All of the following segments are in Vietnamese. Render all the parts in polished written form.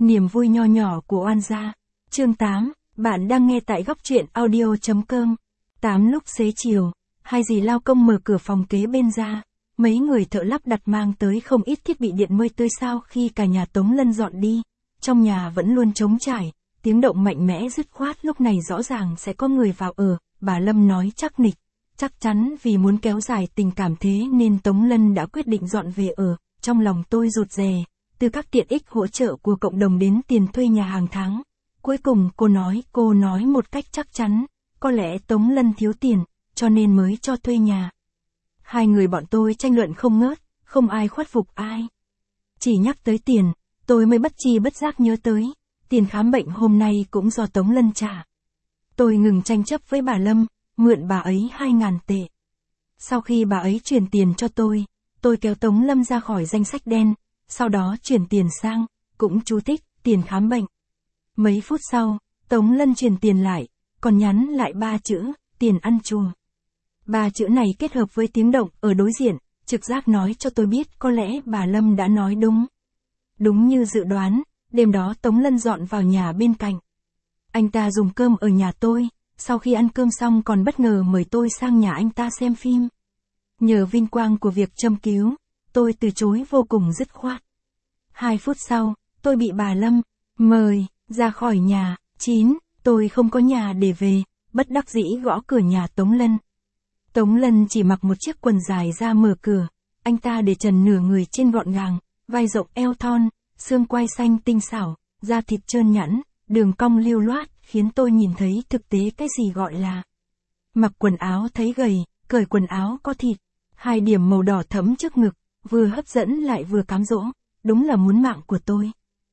Niềm vui nho nhỏ của oan gia. Chương 8, bạn đang nghe tại góc truyện audio.com. 8 lúc xế chiều, hai dì lao công mở cửa phòng kế bên ra. Mấy người thợ lắp đặt mang tới không ít thiết bị điện mới tươi sau khi cả nhà Tống Lân dọn đi. Trong nhà vẫn luôn trống trải, tiếng động mạnh mẽ dứt khoát lúc này rõ ràng sẽ có người vào ở. Bà Lâm nói chắc nịch. Chắc chắn vì muốn kéo dài tình cảm thế nên Tống Lân đã quyết định dọn về ở. Trong lòng tôi rụt rè, từ các tiện ích hỗ trợ của cộng đồng đến tiền thuê nhà hàng tháng. Cuối cùng cô nói một cách chắc chắn, có lẽ Tống Lân thiếu tiền, cho nên mới cho thuê nhà. Hai người bọn tôi tranh luận không ngớt, không ai khuất phục ai. Chỉ nhắc tới tiền, tôi mới bất tri bất giác nhớ tới, tiền khám bệnh hôm nay cũng do Tống Lân trả. Tôi ngừng tranh chấp với bà Lâm, mượn bà ấy 2.000 tệ. Sau khi bà ấy chuyển tiền cho tôi kéo Tống Lâm ra khỏi danh sách đen, sau đó chuyển tiền sang, cũng chú thích, tiền khám bệnh. Mấy phút sau, Tống Lân chuyển tiền lại, còn nhắn lại 3 chữ, tiền ăn chùa. 3 chữ này kết hợp với tiếng động ở đối diện, trực giác nói cho tôi biết có lẽ bà Lâm đã nói đúng. Đúng như dự đoán, đêm đó Tống Lân dọn vào nhà bên cạnh. Anh ta dùng cơm ở nhà tôi, sau khi ăn cơm xong còn bất ngờ mời tôi sang nhà anh ta xem phim. Nhờ vinh quang của việc châm cứu, tôi từ chối vô cùng dứt khoát. 2 phút sau, tôi bị bà Lâm mời ra khỏi nhà. 9. Tôi không có nhà để về, bất đắc dĩ gõ cửa nhà Tống Lân. Tống Lân chỉ mặc một chiếc quần dài ra mở cửa, anh ta để trần nửa người trên gọn gàng, vai rộng eo thon, xương quai xanh tinh xảo, da thịt trơn nhẵn, đường cong lưu loát, khiến tôi nhìn thấy thực tế cái gì gọi là mặc quần áo thấy gầy, cởi quần áo có thịt. 2 điểm màu đỏ thẫm trước ngực, vừa hấp dẫn lại vừa cám dỗ, đúng là muốn mạng của tôi.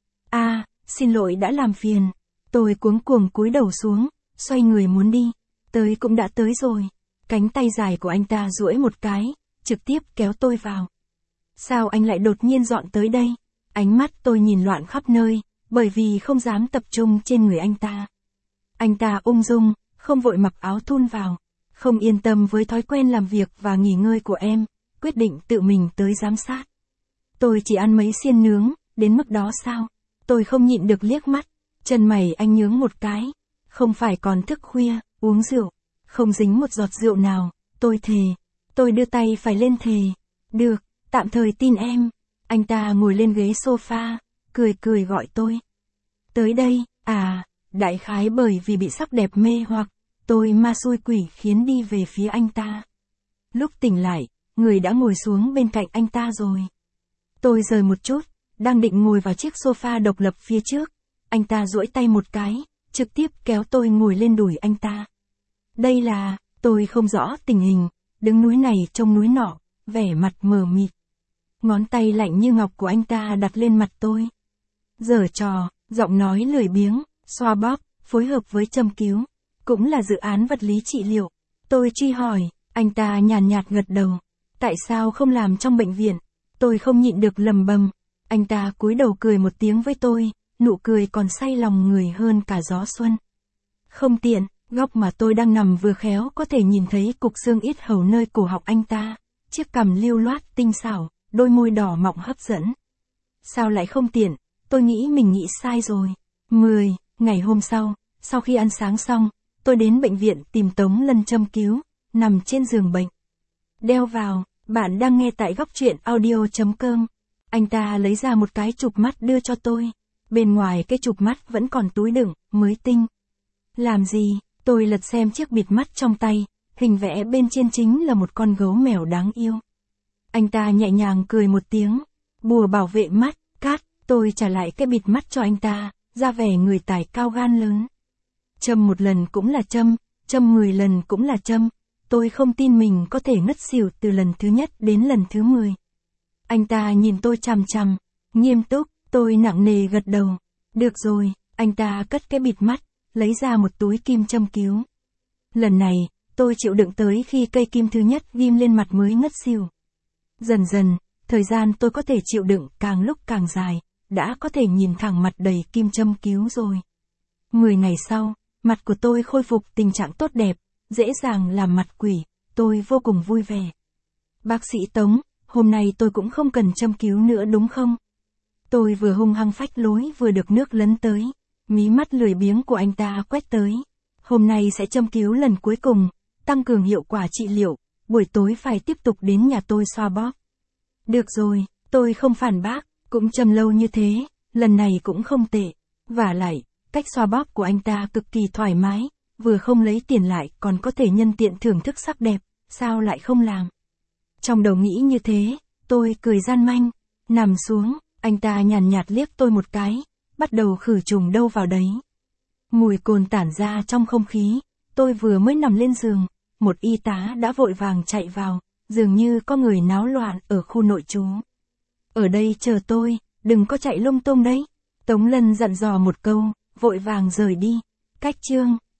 Xin lỗi đã làm phiền. Tôi cuống cuồng cúi đầu xuống, xoay người muốn đi. Tới cũng đã tới rồi. Cánh tay dài của anh ta duỗi một cái, trực tiếp kéo tôi vào. Sao anh lại đột nhiên dọn tới đây? Ánh mắt tôi nhìn loạn khắp nơi, bởi vì không dám tập trung trên người anh ta. Anh ta ung dung, không vội mặc áo thun vào. Không yên tâm với thói quen làm việc và nghỉ ngơi của em, quyết định tự mình tới giám sát. Tôi chỉ ăn mấy xiên nướng, đến mức đó sao? Tôi không nhịn được liếc mắt, chân mày anh nhướng một cái. Không phải còn thức khuya, uống rượu, không dính một giọt rượu nào, tôi thề. Tôi đưa tay phải lên thề. Được, tạm thời tin em. Anh ta ngồi lên ghế sofa, cười gọi tôi. Tới đây, đại khái bởi vì bị sắc đẹp mê hoặc, tôi ma xui quỷ khiến đi về phía anh ta. Lúc tỉnh lại, người đã ngồi xuống bên cạnh anh ta rồi. Tôi rời một chút, đang định ngồi vào chiếc sofa độc lập phía trước. Anh ta duỗi tay một cái, trực tiếp kéo tôi ngồi lên đùi anh ta. Đây là, tôi không rõ tình hình, đứng núi này trông núi nọ, vẻ mặt mờ mịt. Ngón tay lạnh như ngọc của anh ta đặt lên mặt tôi. Giở trò, giọng nói lười biếng, xoa bóp, phối hợp với châm cứu. Cũng là dự án vật lý trị liệu. Tôi truy hỏi, anh ta nhàn nhạt gật đầu. Tại sao không làm trong bệnh viện? Tôi không nhịn được lầm bầm. Anh ta cúi đầu cười một tiếng với tôi, nụ cười còn say lòng người hơn cả gió xuân. Không tiện, góc mà tôi đang nằm vừa khéo có thể nhìn thấy cục xương yết hầu nơi cổ họng anh ta. Chiếc cằm lưu loát tinh xảo, đôi môi đỏ mọng hấp dẫn. Sao lại không tiện? Tôi nghĩ mình nghĩ sai rồi. 10. Ngày hôm sau khi ăn sáng xong, tôi đến bệnh viện tìm Tống Lân châm cứu, nằm trên giường bệnh. Đeo vào, bạn đang nghe tại góc truyện audio.com. Anh ta lấy ra một cái chụp mắt đưa cho tôi. Bên ngoài cái chụp mắt vẫn còn túi đựng, mới tinh. Làm gì? Tôi lật xem chiếc bịt mắt trong tay, hình vẽ bên trên chính là một con gấu mèo đáng yêu. Anh ta nhẹ nhàng cười một tiếng. Bùa bảo vệ mắt, cát. Tôi trả lại cái bịt mắt cho anh ta, ra vẻ người tài cao gan lớn. Châm một lần cũng là châm 10 lần cũng là châm. Tôi không tin mình có thể ngất xỉu từ lần thứ nhất đến lần thứ 10. Anh ta nhìn tôi chằm chằm, nghiêm túc, tôi nặng nề gật đầu. Được rồi, anh ta cất cái bịt mắt, lấy ra một túi kim châm cứu. Lần này, tôi chịu đựng tới khi cây kim thứ nhất ghim lên mặt mới ngất xỉu. Dần dần, thời gian tôi có thể chịu đựng càng lúc càng dài, đã có thể nhìn thẳng mặt đầy kim châm cứu rồi. 10 ngày sau, mặt của tôi khôi phục tình trạng tốt đẹp, dễ dàng làm mặt quỷ, tôi vô cùng vui vẻ. Bác sĩ Tống, hôm nay tôi cũng không cần châm cứu nữa đúng không? Tôi vừa hung hăng phách lối vừa được nước lấn tới. Mí mắt lười biếng của anh ta quét tới. Hôm nay sẽ châm cứu lần cuối cùng, tăng cường hiệu quả trị liệu, buổi tối phải tiếp tục đến nhà tôi xoa bóp. Được rồi, tôi không phản bác, cũng châm lâu như thế, lần này cũng không tệ. Vả lại, cách xoa bóp của anh ta cực kỳ thoải mái, vừa không lấy tiền lại còn có thể nhân tiện thưởng thức sắc đẹp, sao lại không làm. Trong đầu nghĩ như thế, tôi cười gian manh, nằm xuống, anh ta nhàn nhạt liếc tôi một cái, bắt đầu khử trùng đâu vào đấy. Mùi cồn tản ra trong không khí, tôi vừa mới nằm lên giường, một y tá đã vội vàng chạy vào, dường như có người náo loạn ở khu nội trú. Ở đây chờ tôi, đừng có chạy lung tung đấy. Tống Lân dặn dò một câu, vội vàng rời đi. Cách chương